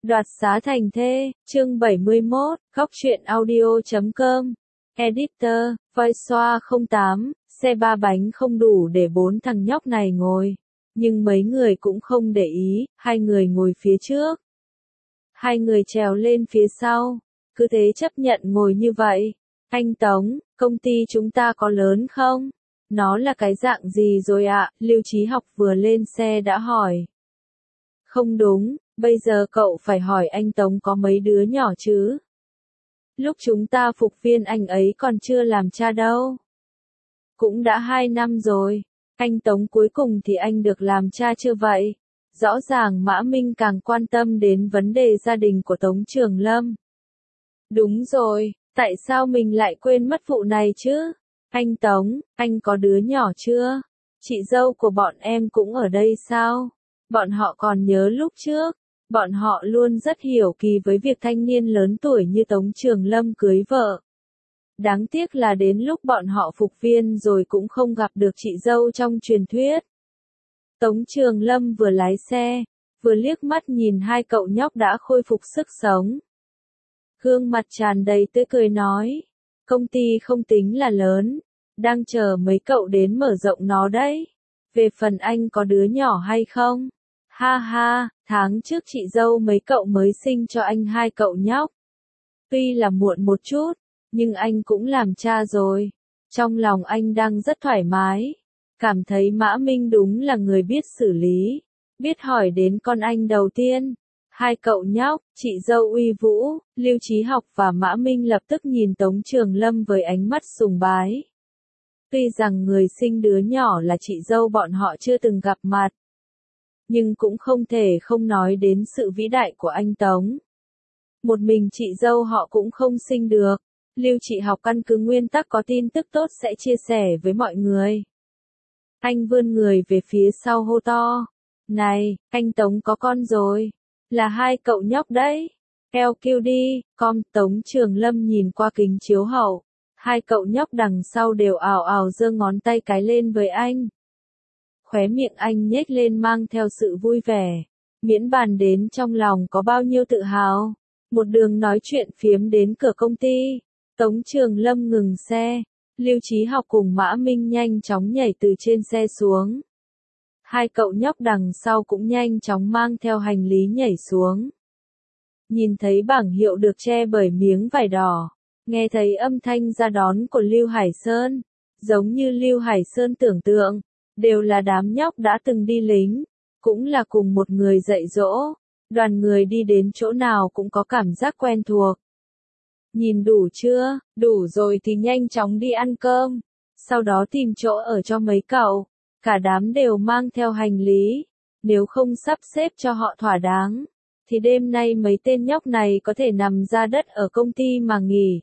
Đoạt xá thành thê, chương 71, góc truyện audio.com. Editor, Voice 08, xe ba bánh không đủ để 4 thằng nhóc này ngồi. Nhưng mấy người cũng không để ý, hai người ngồi phía trước. Hai người trèo lên phía sau, cứ thế chấp nhận ngồi như vậy. Anh Tống, công ty chúng ta có lớn không? Nó là cái dạng gì rồi ạ? Lưu Chí Học vừa lên xe đã hỏi. Không đúng, bây giờ cậu phải hỏi anh Tống có mấy đứa nhỏ chứ? Lúc chúng ta phục viên anh ấy còn chưa làm cha đâu. Cũng đã 2 năm rồi. Anh Tống cuối cùng thì anh được làm cha chưa vậy? Rõ ràng Mã Minh càng quan tâm đến vấn đề gia đình của Tống Trường Lâm. Đúng rồi, tại sao mình lại quên mất vụ này chứ? Anh Tống, anh có đứa nhỏ chưa? Chị dâu của bọn em cũng ở đây sao? Bọn họ còn nhớ lúc trước, bọn họ luôn rất hiểu kỳ với việc thanh niên lớn tuổi như Tống Trường Lâm cưới vợ. Đáng tiếc là đến lúc bọn họ phục viên rồi cũng không gặp được chị dâu trong truyền thuyết. Tống Trường Lâm vừa lái xe, vừa liếc mắt nhìn hai cậu nhóc đã khôi phục sức sống. Gương mặt tràn đầy tươi cười nói, công ty không tính là lớn, đang chờ mấy cậu đến mở rộng nó đấy. Về phần anh có đứa nhỏ hay không? Ha ha, tháng trước chị dâu mấy cậu mới sinh cho anh 2 cậu nhóc. Tuy là muộn một chút, nhưng anh cũng làm cha rồi. Trong lòng anh đang rất thoải mái. Cảm thấy Mã Minh đúng là người biết xử lý. Biết hỏi đến con anh đầu tiên. 2 cậu nhóc, chị dâu uy vũ, Lưu Chí Học và Mã Minh lập tức nhìn Tống Trường Lâm với ánh mắt sùng bái. Tuy rằng người sinh đứa nhỏ là chị dâu bọn họ chưa từng gặp mặt, nhưng cũng không thể không nói đến sự vĩ đại của anh Tống. Một mình chị dâu họ cũng không sinh được. Lưu Chị Học căn cứ nguyên tắc có tin tức tốt sẽ chia sẻ với mọi người. Anh vươn người về phía sau hô to. Này, anh Tống có con rồi. Là 2 cậu nhóc đấy. LQD, Tống Trường Lâm nhìn qua kính chiếu hậu. 2 cậu nhóc đằng sau đều ào ào giơ ngón tay cái lên với anh. Khóe miệng anh nhếch lên mang theo sự vui vẻ. Miễn bàn đến trong lòng có bao nhiêu tự hào. Một đường nói chuyện phiếm đến cửa công ty. Tống Trường Lâm ngừng xe. Lưu Chí Học cùng Mã Minh nhanh chóng nhảy từ trên xe xuống. 2 cậu nhóc đằng sau cũng nhanh chóng mang theo hành lý nhảy xuống. Nhìn thấy bảng hiệu được che bởi miếng vải đỏ. Nghe thấy âm thanh ra đón của Lưu Hải Sơn. Giống như Lưu Hải Sơn tưởng tượng. Đều là đám nhóc đã từng đi lính. Cũng là cùng một người dạy dỗ. Đoàn người đi đến chỗ nào cũng có cảm giác quen thuộc. Nhìn đủ chưa? Đủ rồi thì nhanh chóng đi ăn cơm. Sau đó tìm chỗ ở cho mấy cậu. Cả đám đều mang theo hành lý. Nếu không sắp xếp cho họ thỏa đáng, thì đêm nay mấy tên nhóc này có thể nằm ra đất ở công ty mà nghỉ.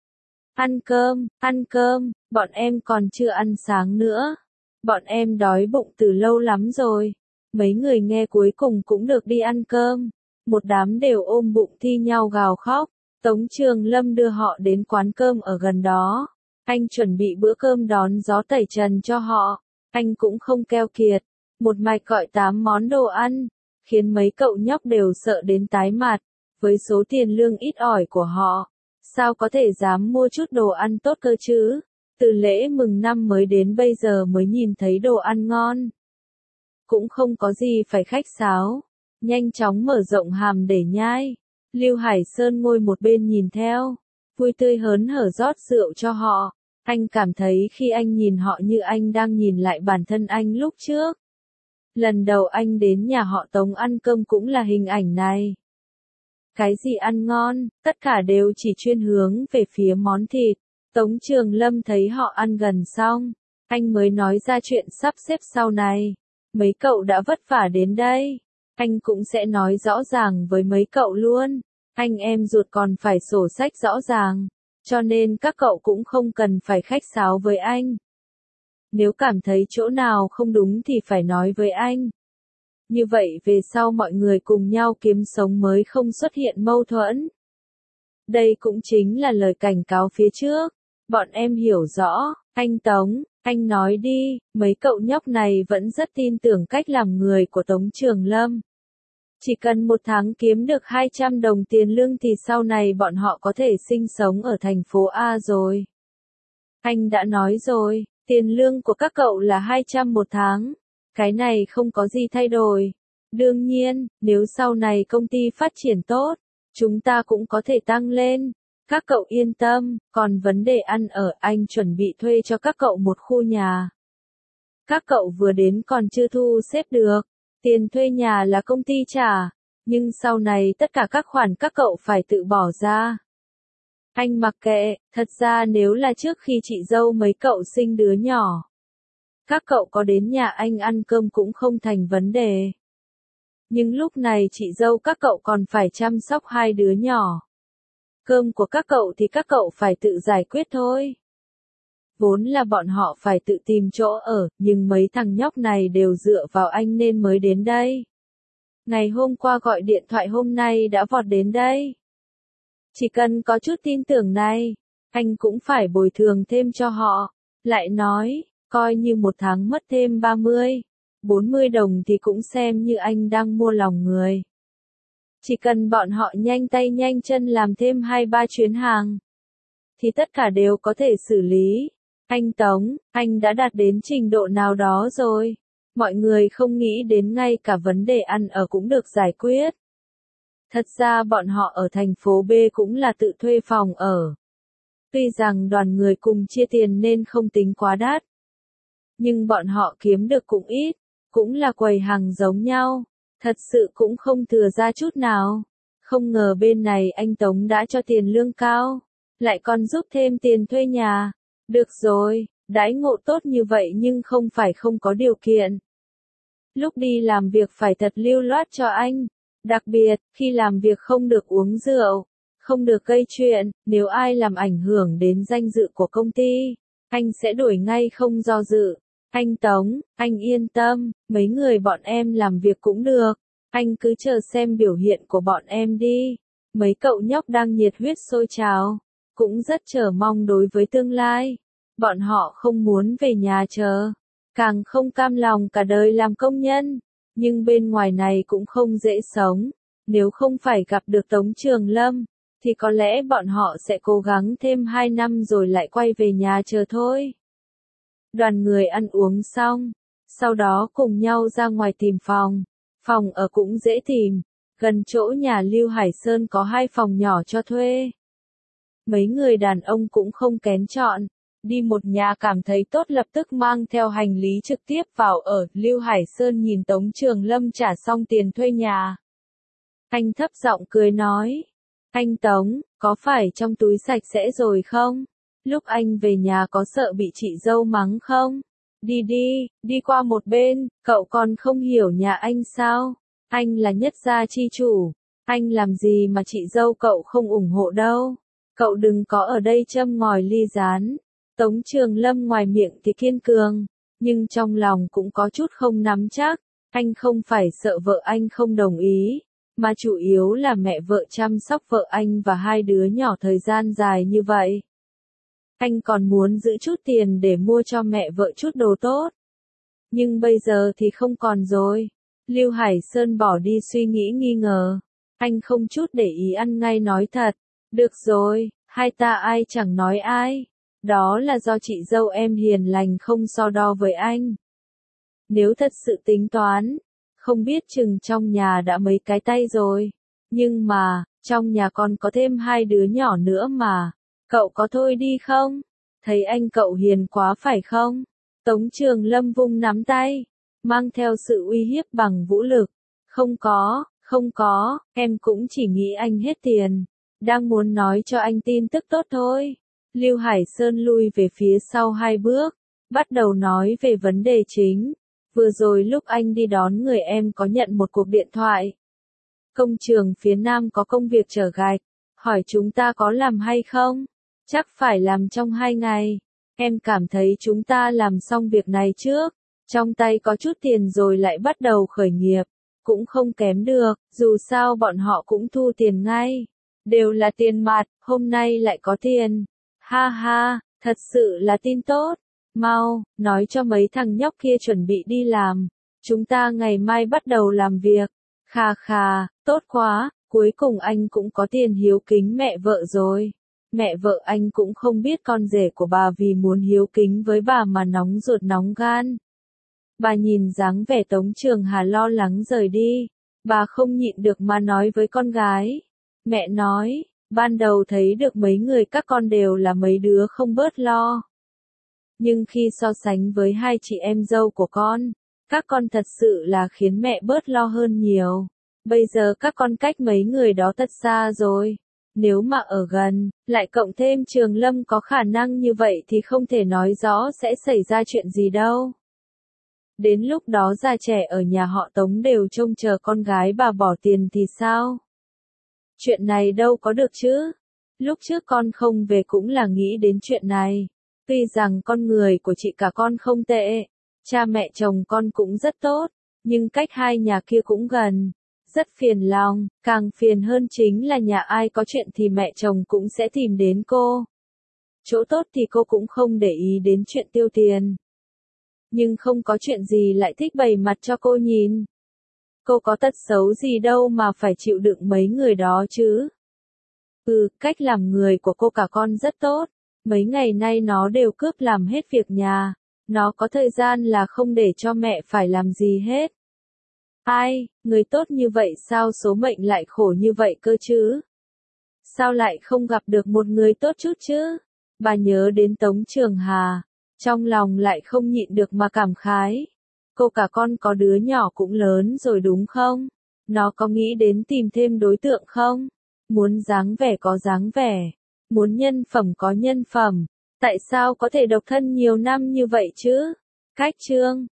Ăn cơm, bọn em còn chưa ăn sáng nữa. Bọn em đói bụng từ lâu lắm rồi. Mấy người nghe cuối cùng cũng được đi ăn cơm. Một đám đều ôm bụng thi nhau gào khóc. Tống Trường Lâm đưa họ đến quán cơm ở gần đó. Anh chuẩn bị bữa cơm đón gió tẩy trần cho họ. Anh cũng không keo kiệt. Một mạch gọi 8 món đồ ăn. Khiến mấy cậu nhóc đều sợ đến tái mặt. Với số tiền lương ít ỏi của họ, sao có thể dám mua chút đồ ăn tốt cơ chứ? Từ lễ mừng năm mới đến bây giờ mới nhìn thấy đồ ăn ngon. Cũng không có gì phải khách sáo. Nhanh chóng mở rộng hàm để nhai. Lưu Hải Sơn ngồi một bên nhìn theo. Vui tươi hớn hở rót rượu cho họ. Anh cảm thấy khi anh nhìn họ như anh đang nhìn lại bản thân anh lúc trước. Lần đầu anh đến nhà họ Tống ăn cơm cũng là hình ảnh này. Cái gì ăn ngon, tất cả đều chỉ chuyên hướng về phía món thịt. Tống Trường Lâm thấy họ ăn gần xong. Anh mới nói ra chuyện sắp xếp sau này. Mấy cậu đã vất vả đến đây. Anh cũng sẽ nói rõ ràng với mấy cậu luôn. Anh em ruột còn phải sổ sách rõ ràng. Cho nên các cậu cũng không cần phải khách sáo với anh. Nếu cảm thấy chỗ nào không đúng thì phải nói với anh. Như vậy về sau mọi người cùng nhau kiếm sống mới không xuất hiện mâu thuẫn. Đây cũng chính là lời cảnh cáo phía trước. Bọn em hiểu rõ. Anh Tống, anh nói đi. Mấy cậu nhóc này vẫn rất tin tưởng cách làm người của Tống Trường Lâm. Chỉ cần một tháng kiếm được 200 đồng tiền lương thì sau này bọn họ có thể sinh sống ở thành phố A rồi. Anh đã nói rồi, tiền lương của các cậu là 200 một tháng. Cái này không có gì thay đổi. Đương nhiên, nếu sau này công ty phát triển tốt, chúng ta cũng có thể tăng lên. Các cậu yên tâm, còn vấn đề ăn ở anh chuẩn bị thuê cho các cậu một khu nhà. Các cậu vừa đến còn chưa thu xếp được. Tiền thuê nhà là công ty trả, nhưng sau này tất cả các khoản các cậu phải tự bỏ ra. Anh mặc kệ, thật ra nếu là trước khi chị dâu mấy cậu sinh đứa nhỏ, các cậu có đến nhà anh ăn cơm cũng không thành vấn đề. Nhưng lúc này chị dâu các cậu còn phải chăm sóc hai đứa nhỏ. Cơm của các cậu thì các cậu phải tự giải quyết thôi. Vốn là bọn họ phải tự tìm chỗ ở, nhưng mấy thằng nhóc này đều dựa vào anh nên mới đến đây. Ngày hôm qua gọi điện thoại hôm nay đã vọt đến đây. Chỉ cần có chút tin tưởng này, anh cũng phải bồi thường thêm cho họ. Lại nói, coi như một tháng mất thêm 30, 40 đồng thì cũng xem như anh đang mua lòng người. Chỉ cần bọn họ nhanh tay nhanh chân làm thêm 2-3 chuyến hàng, thì tất cả đều có thể xử lý. Anh Tống, anh đã đạt đến trình độ nào đó rồi. Mọi người không nghĩ đến ngay cả vấn đề ăn ở cũng được giải quyết. Thật ra bọn họ ở thành phố B cũng là tự thuê phòng ở. Tuy rằng đoàn người cùng chia tiền nên không tính quá đắt. Nhưng bọn họ kiếm được cũng ít, cũng là quầy hàng giống nhau. Thật sự cũng không thừa ra chút nào. Không ngờ bên này anh Tống đã cho tiền lương cao, lại còn giúp thêm tiền thuê nhà. Được rồi, đãi ngộ tốt như vậy nhưng không phải không có điều kiện. Lúc đi làm việc phải thật lưu loát cho anh. Đặc biệt, khi làm việc không được uống rượu, không được gây chuyện, nếu ai làm ảnh hưởng đến danh dự của công ty, anh sẽ đuổi ngay không do dự. Anh Tống, anh yên tâm, mấy người bọn em làm việc cũng được. Anh cứ chờ xem biểu hiện của bọn em đi. Mấy cậu nhóc đang nhiệt huyết sôi trào, cũng rất chờ mong đối với tương lai. Bọn họ không muốn về nhà chờ, càng không cam lòng cả đời làm công nhân. Nhưng bên ngoài này cũng không dễ sống. Nếu không phải gặp được Tống Trường Lâm, thì có lẽ bọn họ sẽ cố gắng thêm 2 năm rồi lại quay về nhà chờ thôi. Đoàn người ăn uống xong, sau đó cùng nhau ra ngoài tìm phòng. Phòng ở cũng dễ tìm, gần chỗ nhà Lưu Hải Sơn có 2 phòng nhỏ cho thuê. Mấy người đàn ông cũng không kén chọn, đi một nhà cảm thấy tốt lập tức mang theo hành lý trực tiếp vào ở. Lưu Hải Sơn nhìn Tống Trường Lâm trả xong tiền thuê nhà. Anh thấp giọng cười nói, anh Tống, có phải trong túi sạch sẽ rồi không? Lúc anh về nhà có sợ bị chị dâu mắng không? Đi đi, đi qua một bên, cậu còn không hiểu nhà anh sao? Anh là nhất gia chi chủ, anh làm gì mà chị dâu cậu không ủng hộ đâu. Cậu đừng có ở đây châm ngòi ly gián. Tống Trường Lâm ngoài miệng thì kiên cường, nhưng trong lòng cũng có chút không nắm chắc. Anh không phải sợ vợ anh không đồng ý, mà chủ yếu là mẹ vợ chăm sóc vợ anh và 2 đứa nhỏ thời gian dài như vậy. Anh còn muốn giữ chút tiền để mua cho mẹ vợ chút đồ tốt. Nhưng bây giờ thì không còn rồi. Lưu Hải Sơn bỏ đi suy nghĩ nghi ngờ. Anh không chút để ý ăn ngay nói thật. Được rồi, hai ta ai chẳng nói ai. Đó là do chị dâu em hiền lành không so đo với anh. Nếu thật sự tính toán, không biết chừng trong nhà đã mấy cái tay rồi. Nhưng mà, trong nhà còn có thêm 2 đứa nhỏ nữa mà. Cậu có thôi đi không? Thấy anh cậu hiền quá phải không? Tống Trường Lâm vung nắm tay, mang theo sự uy hiếp bằng vũ lực. Không có, em cũng chỉ nghĩ anh hết tiền. Đang muốn nói cho anh tin tức tốt thôi. Lưu Hải Sơn lui về phía sau 2 bước, bắt đầu nói về vấn đề chính. Vừa rồi lúc anh đi đón người em có nhận một cuộc điện thoại. Công trường phía Nam có công việc chở gạch, hỏi chúng ta có làm hay không? Chắc phải làm trong 2 ngày. Em cảm thấy chúng ta làm xong việc này trước, trong tay có chút tiền rồi lại bắt đầu khởi nghiệp, cũng không kém được, dù sao bọn họ cũng thu tiền ngay. Đều là tiền mặt, hôm nay lại có tiền. Ha ha, thật sự là tin tốt. Mau, nói cho mấy thằng nhóc kia chuẩn bị đi làm. Chúng ta ngày mai bắt đầu làm việc. Kha kha, tốt quá, cuối cùng anh cũng có tiền hiếu kính mẹ vợ rồi. Mẹ vợ anh cũng không biết con rể của bà vì muốn hiếu kính với bà mà nóng ruột nóng gan. Bà nhìn dáng vẻ Tống Trường Hà lo lắng rời đi. Bà không nhịn được mà nói với con gái. Mẹ nói, ban đầu thấy được mấy người các con đều là mấy đứa không bớt lo. Nhưng khi so sánh với hai chị em dâu của con, các con thật sự là khiến mẹ bớt lo hơn nhiều. Bây giờ các con cách mấy người đó thật xa rồi. Nếu mà ở gần, lại cộng thêm Trường Lâm có khả năng như vậy thì không thể nói rõ sẽ xảy ra chuyện gì đâu. Đến lúc đó già trẻ ở nhà họ Tống đều trông chờ con gái bà bỏ tiền thì sao? Chuyện này đâu có được chứ? Lúc trước con không về cũng là nghĩ đến chuyện này. Tuy rằng con người của chị cả con không tệ, cha mẹ chồng con cũng rất tốt, nhưng cách hai nhà kia cũng gần. Rất phiền lòng, càng phiền hơn chính là nhà ai có chuyện thì mẹ chồng cũng sẽ tìm đến cô. Chỗ tốt thì cô cũng không để ý đến chuyện tiêu tiền. Nhưng không có chuyện gì lại thích bày mặt cho cô nhìn. Cô có tật xấu gì đâu mà phải chịu đựng mấy người đó chứ. Cách làm người của cô cả con rất tốt. Mấy ngày nay nó đều cướp làm hết việc nhà. Nó có thời gian là không để cho mẹ phải làm gì hết. Ai, người tốt như vậy sao số mệnh lại khổ như vậy cơ chứ? Sao lại không gặp được một người tốt chút chứ? Bà nhớ đến Tống Trường Hà, trong lòng lại không nhịn được mà cảm khái. Cô cả con có đứa nhỏ cũng lớn rồi đúng không? Nó có nghĩ đến tìm thêm đối tượng không? Muốn dáng vẻ có dáng vẻ, muốn nhân phẩm có nhân phẩm, tại sao có thể độc thân nhiều năm như vậy chứ? Cách chương